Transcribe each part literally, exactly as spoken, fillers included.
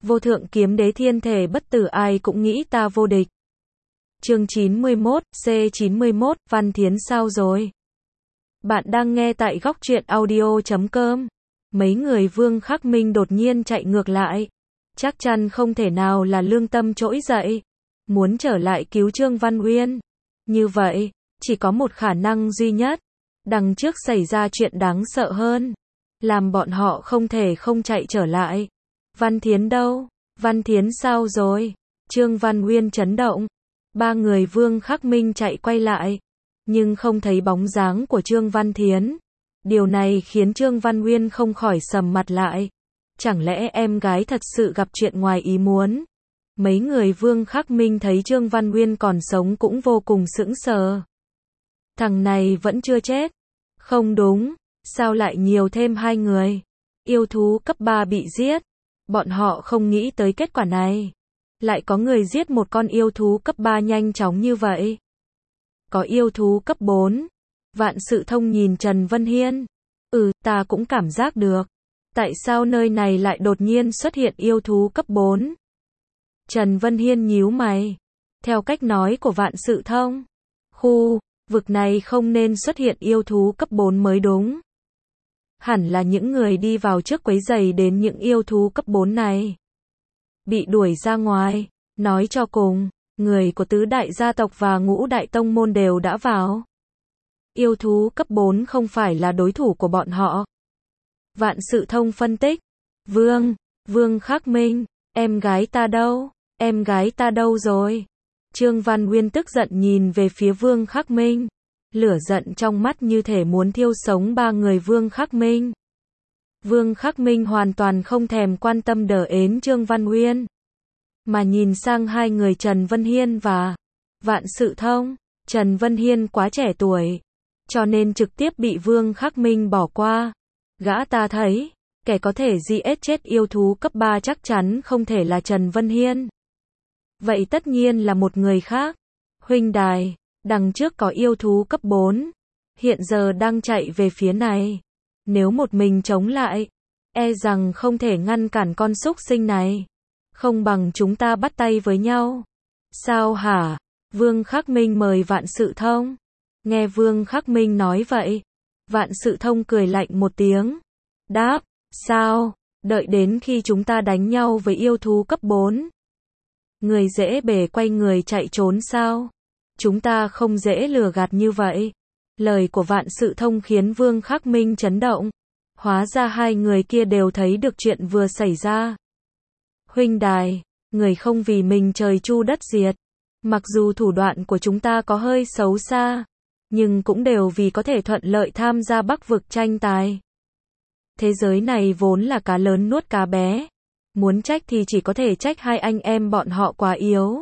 Vô thượng kiếm đế thiên thể bất tử ai cũng nghĩ ta vô địch. Chương chín mươi mốt, C chín mươi mốt, Văn Thiến sao rồi? Bạn đang nghe tại góc truyện audio chấm com. Mấy người Vương Khắc Minh đột nhiên chạy ngược lại. Chắc chắn không thể nào là lương tâm trỗi dậy. Muốn trở lại cứu Trương Văn Uyên. Như vậy, chỉ có một khả năng duy nhất. Đằng trước xảy ra chuyện đáng sợ hơn. Làm bọn họ không thể không chạy trở lại. Văn Thiến đâu? Văn Thiến sao rồi? Trương Văn Uyên chấn động. Ba người Vương Khắc Minh chạy quay lại. Nhưng không thấy bóng dáng của Trương Văn Thiến. Điều này khiến Trương Văn Uyên không khỏi sầm mặt lại. Chẳng lẽ em gái thật sự gặp chuyện ngoài ý muốn? Mấy người Vương Khắc Minh thấy Trương Văn Uyên còn sống cũng vô cùng sững sờ. Thằng này vẫn chưa chết. Không đúng, sao lại nhiều thêm hai người? Yêu thú cấp ba bị giết. Bọn họ không nghĩ tới kết quả này. Lại có người giết một con yêu thú cấp ba nhanh chóng như vậy. Có yêu thú cấp bốn. Vạn Sự Thông nhìn Trần Vân Hiên. Ừ, ta cũng cảm giác được. Tại sao nơi này lại đột nhiên xuất hiện yêu thú cấp bốn? Trần Vân Hiên nhíu mày. Theo cách nói của Vạn Sự Thông, khu vực này không nên xuất hiện yêu thú cấp bốn mới đúng. Hẳn là những người đi vào trước quấy rầy đến những yêu thú cấp bốn này. Bị đuổi ra ngoài. Nói cho cùng, người của tứ đại gia tộc và ngũ đại tông môn đều đã vào. Yêu thú cấp bốn không phải là đối thủ của bọn họ. Vạn Sự Thông phân tích. Vương, Vương Khắc Minh, em gái ta đâu? Em gái ta đâu rồi? Trương Văn Uyên tức giận nhìn về phía Vương Khắc Minh. Lửa giận trong mắt như thể muốn thiêu sống ba người Vương Khắc Minh. Vương Khắc Minh hoàn toàn không thèm quan tâm đờ ến Trương Văn Uyên. Mà nhìn sang hai người Trần Vân Hiên và Vạn Sự Thông. Trần Vân Hiên quá trẻ tuổi. Cho nên trực tiếp bị Vương Khắc Minh bỏ qua. Gã ta thấy, kẻ có thể giết chết yêu thú cấp ba chắc chắn không thể là Trần Vân Hiên. Vậy tất nhiên là một người khác. Huynh đài, đằng trước có yêu thú cấp bốn. Hiện giờ đang chạy về phía này. Nếu một mình chống lại, e rằng không thể ngăn cản con súc sinh này. Không bằng chúng ta bắt tay với nhau. Sao hả? Vương Khắc Minh mời Vạn Sự Thông. Nghe Vương Khắc Minh nói vậy, Vạn Sự Thông cười lạnh một tiếng. Đáp, sao? Đợi đến khi chúng ta đánh nhau với yêu thú cấp bốn. Người dễ bề quay người chạy trốn sao? Chúng ta không dễ lừa gạt như vậy. Lời của Vạn Sự Thông khiến Vương Khắc Minh chấn động. Hóa ra hai người kia đều thấy được chuyện vừa xảy ra. Huynh đài, người không vì mình trời chu đất diệt. Mặc dù thủ đoạn của chúng ta có hơi xấu xa, nhưng cũng đều vì có thể thuận lợi tham gia Bắc vực tranh tài. Thế giới này vốn là cá lớn nuốt cá bé. Muốn trách thì chỉ có thể trách hai anh em bọn họ quá yếu.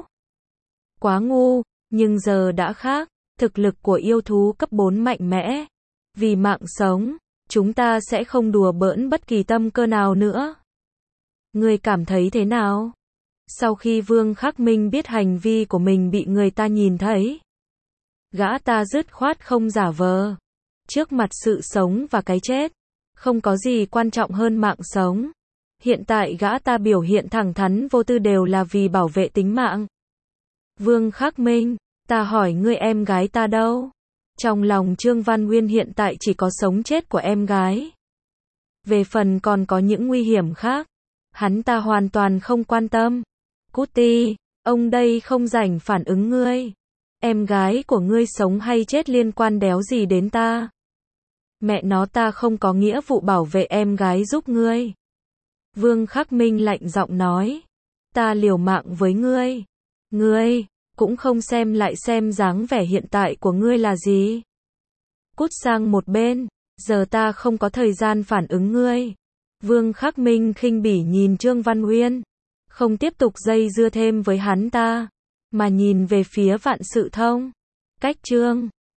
Quá ngu, nhưng giờ đã khác. Thực lực của yêu thú cấp bốn mạnh mẽ. Vì mạng sống, chúng ta sẽ không đùa bỡn bất kỳ tâm cơ nào nữa. Ngươi cảm thấy thế nào? Sau khi Vương Khắc Minh biết hành vi của mình bị người ta nhìn thấy, gã ta dứt khoát không giả vờ. Trước mặt sự sống và cái chết, không có gì quan trọng hơn mạng sống. Hiện tại gã ta biểu hiện thẳng thắn vô tư đều là vì bảo vệ tính mạng. Vương Khắc Minh, ta hỏi ngươi em gái ta đâu? Trong lòng Trương Văn Uyên hiện tại chỉ có sống chết của em gái. Về phần còn có những nguy hiểm khác, hắn ta hoàn toàn không quan tâm. Cút đi, ông đây không rảnh phản ứng ngươi. Em gái của ngươi sống hay chết liên quan đéo gì đến ta. Mẹ nó ta không có nghĩa vụ bảo vệ em gái giúp ngươi. Vương Khắc Minh lạnh giọng nói. Ta liều mạng với ngươi. Ngươi, cũng không xem lại xem dáng vẻ hiện tại của ngươi là gì. Cút sang một bên, giờ ta không có thời gian phản ứng ngươi. Vương Khắc Minh khinh bỉ nhìn Trương Văn Uyên. Không tiếp tục dây dưa thêm với hắn ta, mà nhìn về phía Vạn Sự Thông. Cách Trương